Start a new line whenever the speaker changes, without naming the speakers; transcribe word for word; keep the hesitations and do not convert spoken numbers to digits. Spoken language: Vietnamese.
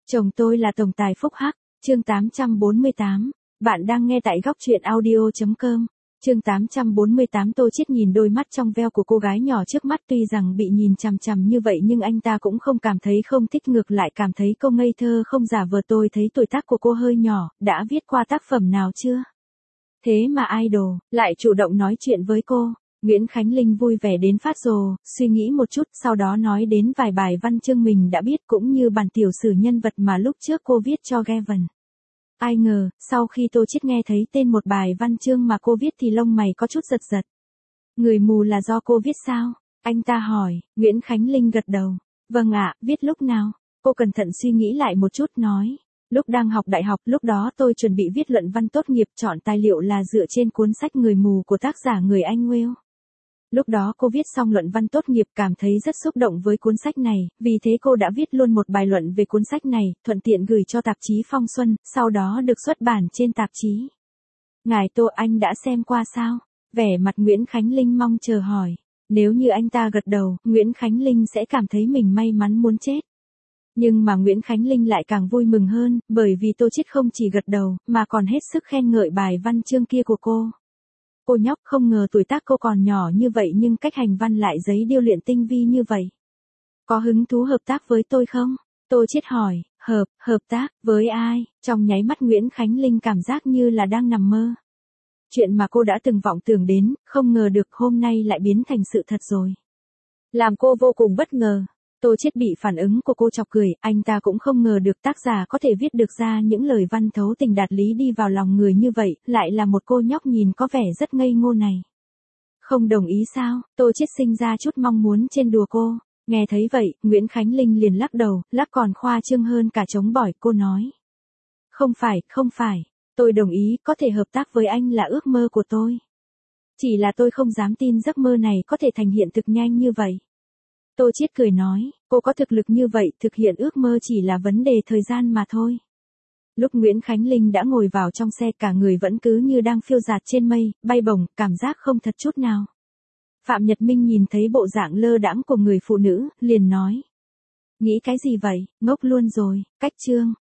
Chồng tôi là tổng tài phúc hắc, chương tám trăm bốn mươi tám. Bạn đang nghe tại góc truyện audio.com. Chương tám trăm bốn mươi tám. Tô Chiết nhìn đôi mắt trong veo của cô gái nhỏ trước mắt, tuy rằng bị nhìn chằm chằm như vậy nhưng anh ta cũng không cảm thấy không thích, ngược lại cảm thấy cô ngây thơ không giả vờ. Tôi thấy tuổi tác của cô hơi nhỏ, đã viết qua tác phẩm nào chưa? Thế mà idol lại chủ động nói chuyện với cô. Nguyễn Khánh Linh vui vẻ đến phát rồ, suy nghĩ một chút, sau đó nói đến vài bài văn chương mình đã biết cũng như bản tiểu sử nhân vật mà lúc trước cô viết cho Gavin. Ai ngờ, sau khi Tô Chiết nghe thấy tên một bài văn chương mà cô viết thì lông mày có chút giật giật. Người mù là do cô viết sao? Anh ta hỏi. Nguyễn Khánh Linh gật đầu. Vâng ạ, viết lúc nào? Cô cẩn thận suy nghĩ lại một chút nói. Lúc đang học đại học, lúc đó tôi chuẩn bị viết luận văn tốt nghiệp, chọn tài liệu là dựa trên cuốn sách Người mù của tác giả người Anh Will. Lúc đó cô viết xong luận văn tốt nghiệp, cảm thấy rất xúc động với cuốn sách này, vì thế cô đã viết luôn một bài luận về cuốn sách này, thuận tiện gửi cho tạp chí Phong Xuân, sau đó được xuất bản trên tạp chí. Ngài Tô, anh đã xem qua sao? Vẻ mặt Nguyễn Khánh Linh mong chờ hỏi. Nếu như anh ta gật đầu, Nguyễn Khánh Linh sẽ cảm thấy mình may mắn muốn chết. Nhưng mà Nguyễn Khánh Linh lại càng vui mừng hơn, bởi vì Tô Chiết không chỉ gật đầu, mà còn hết sức khen ngợi bài văn chương kia của cô. Cô nhóc, không ngờ tuổi tác cô còn nhỏ như vậy nhưng cách hành văn lại giấy điêu luyện tinh vi như vậy. Có hứng thú hợp tác với tôi không? Tô Chiết hỏi. Hợp, hợp tác, với ai? Trong nháy mắt Nguyễn Khánh Linh cảm giác như là đang nằm mơ. Chuyện mà cô đã từng vọng tưởng đến, không ngờ được hôm nay lại biến thành sự thật rồi. Làm cô vô cùng bất ngờ. Tô Chiết bị phản ứng của cô chọc cười, anh ta cũng không ngờ được tác giả có thể viết được ra những lời văn thấu tình đạt lý đi vào lòng người như vậy, lại là một cô nhóc nhìn có vẻ rất ngây ngô này. Không đồng ý sao? Tô Chiết sinh ra chút mong muốn trên đùa cô. Nghe thấy vậy, Nguyễn Khánh Linh liền lắc đầu, lắc còn khoa trương hơn cả chống bỏi. Cô nói. Không phải, không phải, tôi đồng ý, có thể hợp tác với anh là ước mơ của tôi. Chỉ là tôi không dám tin giấc mơ này có thể thành hiện thực nhanh như vậy. Tô Chiết cười nói, cô có thực lực như vậy, thực hiện ước mơ chỉ là vấn đề thời gian mà thôi. Lúc Nguyễn Khánh Linh đã ngồi vào trong xe, cả người vẫn cứ như đang phiêu dạt trên mây, bay bổng, cảm giác không thật chút nào. Phạm Nhật Minh nhìn thấy bộ dạng lơ đãng của người phụ nữ, liền nói. Nghĩ cái gì vậy, ngốc luôn rồi, cách chương.